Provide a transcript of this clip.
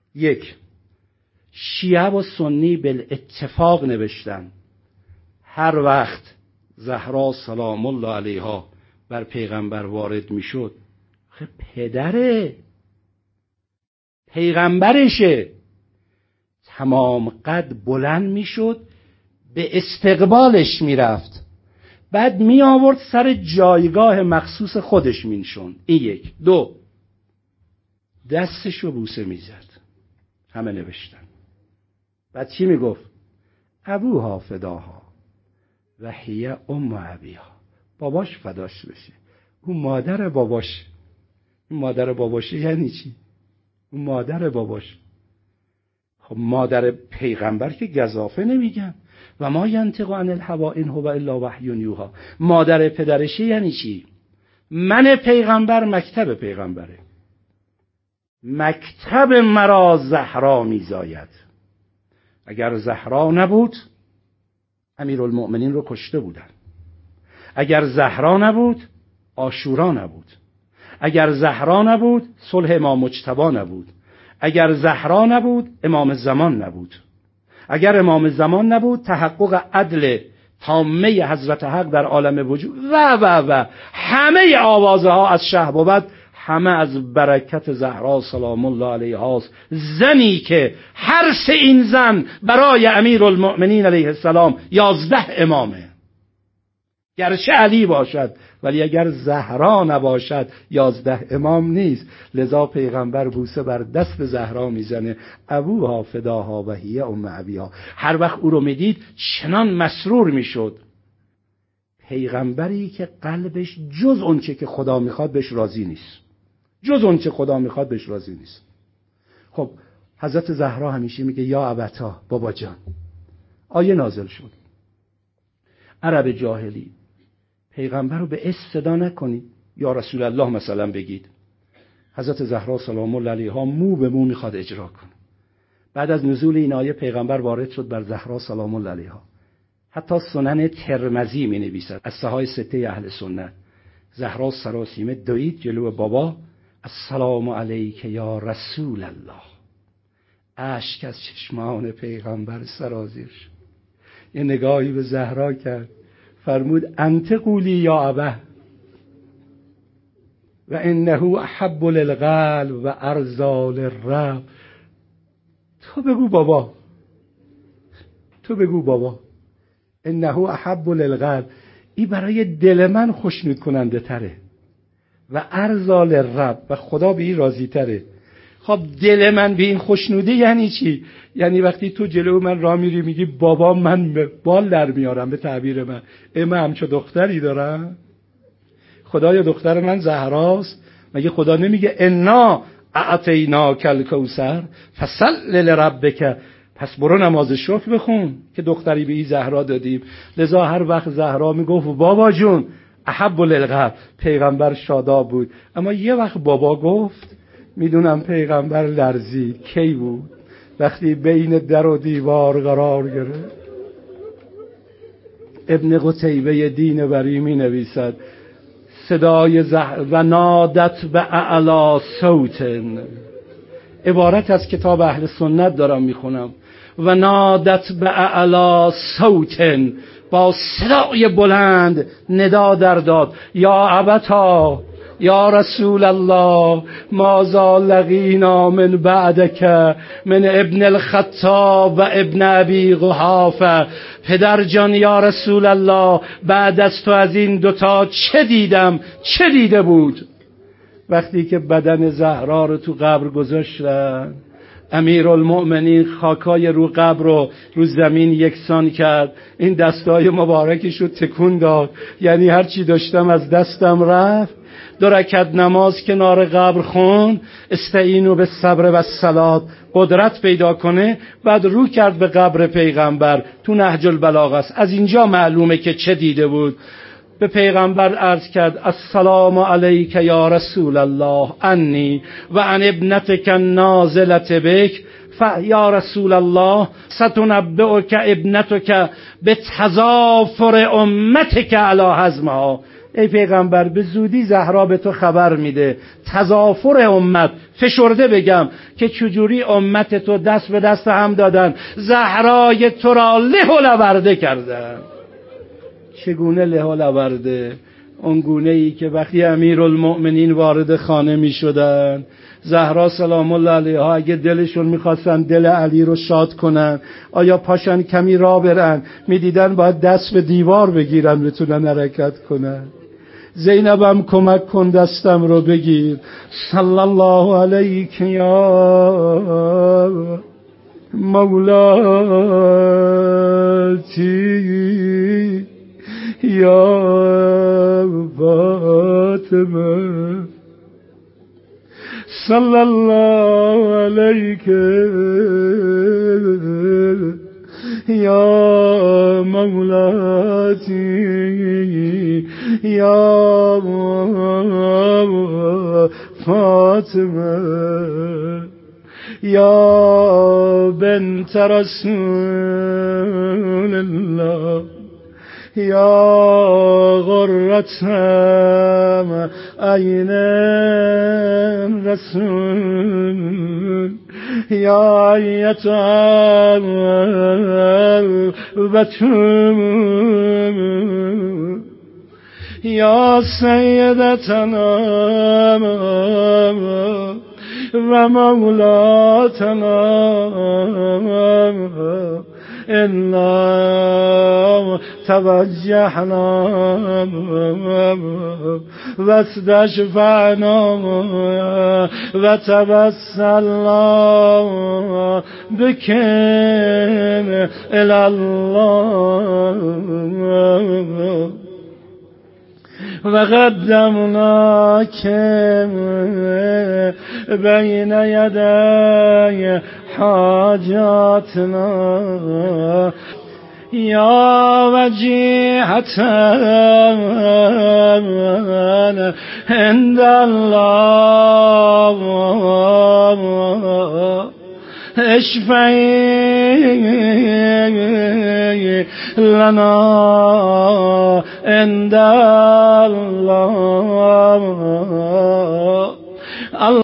یک، شیعه و سنی بالاتفاق نوشتن هر وقت زهرا سلام الله علیها بر پیغمبر وارد میشد، پدره، پیغمبرشه، تمام قد بلند میشد، به استقبالش میرفت، بعد می آورد سر جایگاه مخصوص خودش مینشون. این یک. دو، دستشو بوسه میزد. همه نوشتن. بعد چی میگفت؟ ابوها فداها و هی ام ابیها. باباش فداش بشه، اون مادر باباش. اون مادر باباشه یعنی چی؟ اون مادر باباش. خب مادر پیغمبر که گزافه نمیگن. و ما ینطق عن الهوی ان هو الا وحی یوحی. مادر پدرشه یعنی چی؟ من پیغمبر مکتب پیغمبره، مکتب مرا زهرا میزاید. اگر زهرا نبود امیرالمؤمنین رو کشته بودن. اگر زهرا نبود عاشورا نبود. اگر زهرا نبود صلح امام مجتبی نبود. اگر زهرا نبود امام زمان نبود. اگر امام زمان نبود تحقق عدل تامه حضرت حق در عالم وجود و همه آوازها از شه بود، همه از برکت زهرا سلام الله علیها است. زنی که هر سه این زن برای امیرالمؤمنین علیه السلام 11 امامه. گرچه علی باشد ولی اگر زهرا نباشد 11 امام نیست. لذا پیغمبر بوسه بر دست زهرا میزنه، ابوها فداها و هی ام ابیها. هر وقت او رو میدید چنان مسرور میشد. پیغمبری که قلبش جز اونچه که خدا میخواد بهش راضی نیست، جز اونچه خدا میخواد بهش راضی نیست. خب حضرت زهرا همیشه میگه یا ابتا، بابا جان. آیه نازل شد عرب جاهلی پیغمبر رو به اسم صدا نکنید، یا رسول الله مثلا بگید. حضرت زهرا سلام الله علیها مو به مو میخواد اجرا کنه. بعد از نزول این آیه پیغمبر وارد شد بر زهرا سلام الله علیها. حتی سنن ترمذی می نویسد از صحای سته اهل سنت، زهرا سراسیمه دوید جلو بابا، السلام علیک یا رسول الله. اشک از چشمان پیغمبر سرازیر شد. یه نگاهی به زهرا کرد، فرمود انت قولی یا ابه و انه احب للقلب و ارضی للرب. تو بگو بابا، تو بگو بابا. انه احب للقلب، این برای دل من خوشنود کننده تره، و ارضی للرب، و خدا به این راضی تره. خب دل من به این خوشنودی یعنی چی؟ یعنی وقتی تو جلو من راه میری میگی بابا من بال در میارم، به تعبیر من همچو دختری دارم؟ خدایا دختر من زهراست. مگه خدا نمیگه انا اعطیناک الکوثر فصل لربک؟ پس برو نماز شکر بخون که دختری به این زهرا دادیم. لذا هر وقت زهرا میگفت بابا جون احب للقلب، پیغمبر شاداب بود. اما یه وقت بابا گفت، میدونم پیغمبر لرزید. کی بود؟ وقتی بین در و دیوار قرار گرفت. ابن قتیبه دین بری می نویسد صدای و نادت به اعلا صوتن، عبارت از کتاب اهل سنت دارم میخونم، و نادت به اعلا صوتن، با صدای بلند ندا در داد، یا ابتا یا رسول الله ماذا لقینا من بعدک من ابن الخطاب و ابن ابی قحافه. پدر جان یا رسول الله بعد از تو از این دوتا چه دیدم؟ چه دیده بود؟ وقتی که بدن زهرا رو تو قبر گذاشتن، امیرالمؤمنین خاکای رو قبر رو رو زمین یکسان کرد، این دستای مبارکش رو تکون داد، یعنی هر چی داشتم از دستم رفت. 2 رکعت نماز کنار قبر خون، استعینوا بالصبر والصلاة، قدرت پیدا کنه. بعد رو کرد به قبر پیغمبر، تو نهج البلاغه است. از اینجا معلومه که چه دیده بود. به پیغمبر عرض کرد السلام علیک یا رسول الله انی و عن ابنتک النازلة بک، یا رسول الله ستنبئک ابنتک بتظافر امتک علی هضمها. ای پیغمبر به زودی زهرا به تو خبر میده. تضافر امت، فشرده بگم که چجوری امت تو دست به دست هم دادن، زهرای تو را له و لورده کردن. چگونه له و لورده؟ اون گونه ای که وقتی امیرالمؤمنین وارد خانه می شدن، زهرا سلام الله علیها اگه دلشون میخواستن دل علی رو شاد کنن، آیا پاشن کمی راه برن، میدیدن باید دست به دیوار بگیرن بتونن حرکت کنن. زینبم کمک کن دستم رو بگیر. صلی الله علیک یا مولاتی یا فاطمه، صلی الله علیک یا مولاتی یا فاطمه یا بنت رسول الله یا غرتم عین رسول یا ایتها البتول یا سیدتنا و مولاتنا إنا توجهنا واستشفعنا وتوسلنا بك إلى الله وقدمناك بين يدي حاجاتنا یا وجیهة عند الله اشفعي لنا عند الله